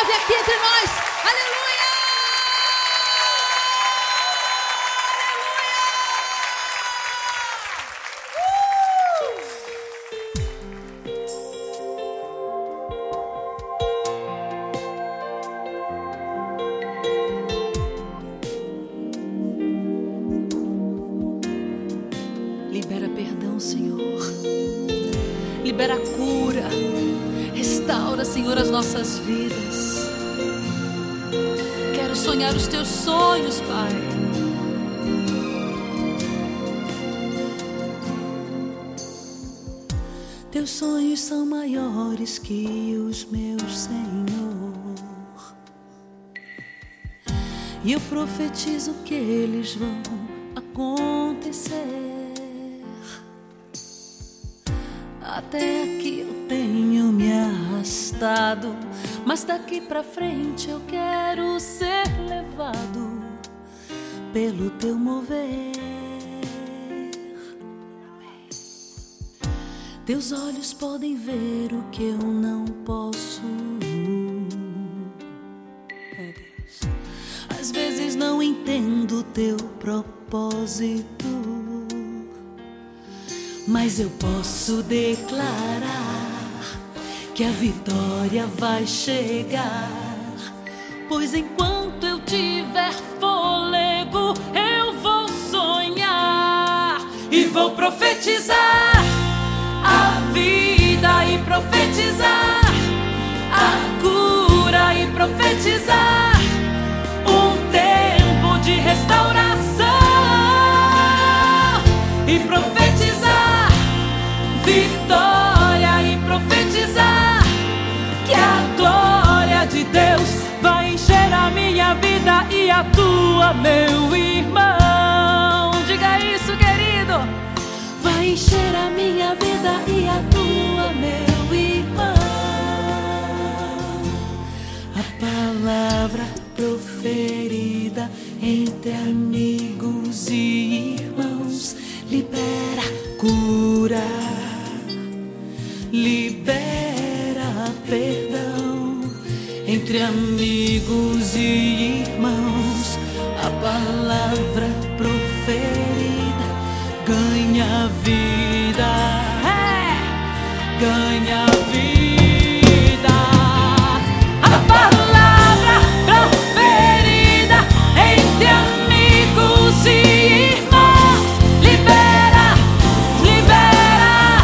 move aqui entre nós. Aleluia! Libera perdão, Senhor. Libera cura. Restaura, Senhor, as nossas vidas. Quero sonhar os teus sonhos, Pai. Teus sonhos são maiores que os meus, Senhor. E eu profetizo que eles vão acontecer. Até aqui eu tenho me arrastado, mas daqui pra frente eu quero ser levado pelo teu mover. Teus olhos podem ver o que eu não posso. Às vezes não entendo o teu propósito, mas eu posso declarar que a vitória vai chegar. Pois enquanto eu tiver fôlego, eu vou sonhar e vou profetizar a vida e profetizar a cura e profetizar um tempo de restauração e profetizar vitória e profetizar que a glória de Deus vai encher a minha vida e a tua, meu irmão. Diga isso, querido. Vai encher a minha vida e a tua, meu irmão. A palavra proferida entre amigos e irmãos libera cura, libera perdão. Entre amigos e irmãos, a palavra proferida ganha vida, ganha vida. A palavra proferida entre amigos e irmãos libera, libera,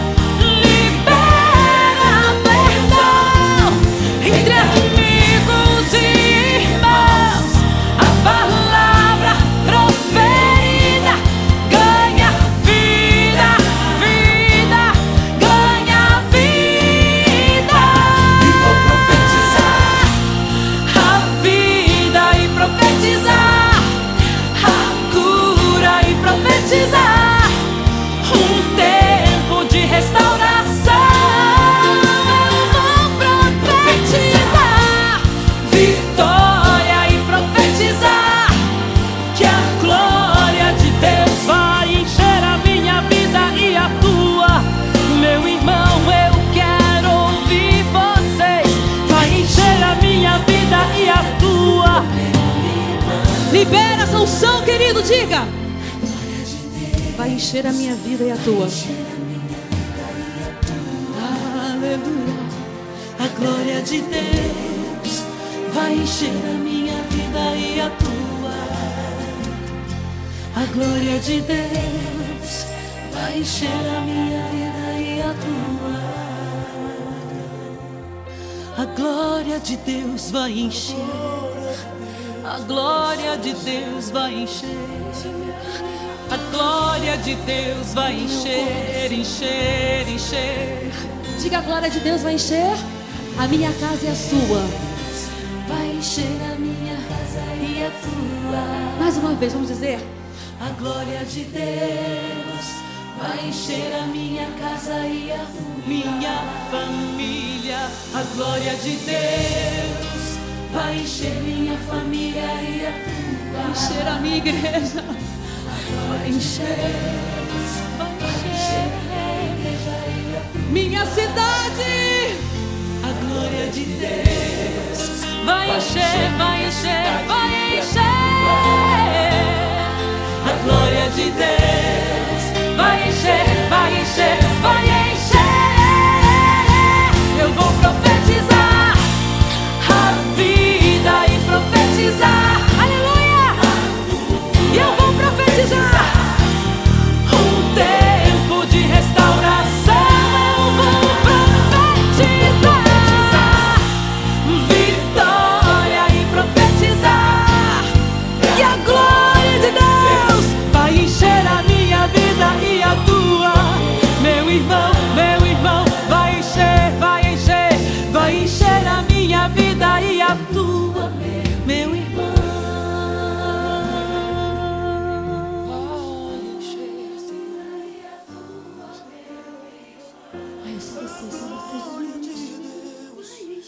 libera perdão. Entre amigos e irmãos, a palavra proferida ganha vida, vida, ganha vida. E vou profetizar a vida e profetizar a cura e profetizar um tempo de restauração. Vou profetizar vitória e profetizar que a glória de Deus vai encher a minha vida e a tua, meu irmão. Eu quero ouvir vocês. Vai encher a minha vida e a tua. Libera essa unção, querido, diga. Vai encher a minha vida e a tua. Aleluia. A glória de Deus vai encher a minha vida e a tua. A glória de Deus vai encher a minha vida e a tua. A glória de Deus vai encher. A glória de Deus vai encher. A glória de Deus vai encher, encher, encher. Diga: a glória de Deus vai encher a minha casa e a sua. Vai encher a minha casa e a tua. Mais uma vez, vamos dizer: a glória de Deus vai encher a minha casa e a minha família. A glória de Deus vai encher minha família e a tua. Vai encher a minha igreja. Vai encher, vai encher minha cidade.